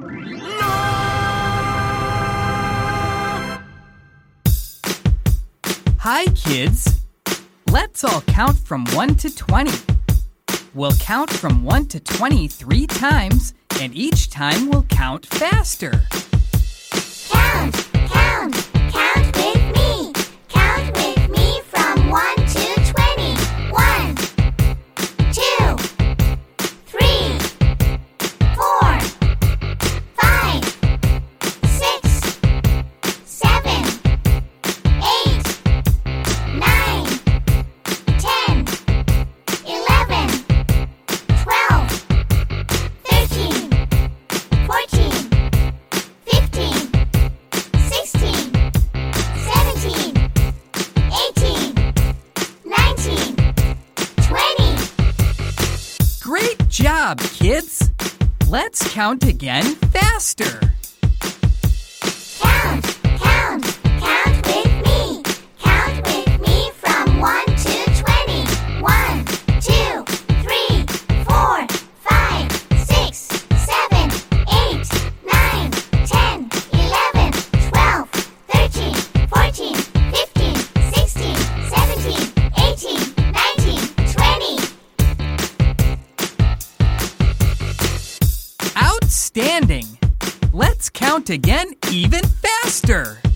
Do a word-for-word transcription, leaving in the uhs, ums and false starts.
Hi, kids. Let's all count from one to twenty. We'll count from one to twenty three times, and each time we'll count faster. Count, count, count with me. Count with me from one to twenty. One, two, three, four, five, six, seven, eight, nine, ten, eleven, twelve, thirteen, fourteen, fifteen, sixteen, seventeen, eighteen, nineteen, twenty. Great job, kids. Let's count again faster. Count, count, count with me. Count with me from one to twenty. One, two, three, four, five, six, seven, eight, nine, ten, eleven, twelve, thirteen, fourteen, fifteen, sixteen, seventeen, eighteen, nineteen, twenty. Outstanding! Let's count again even faster.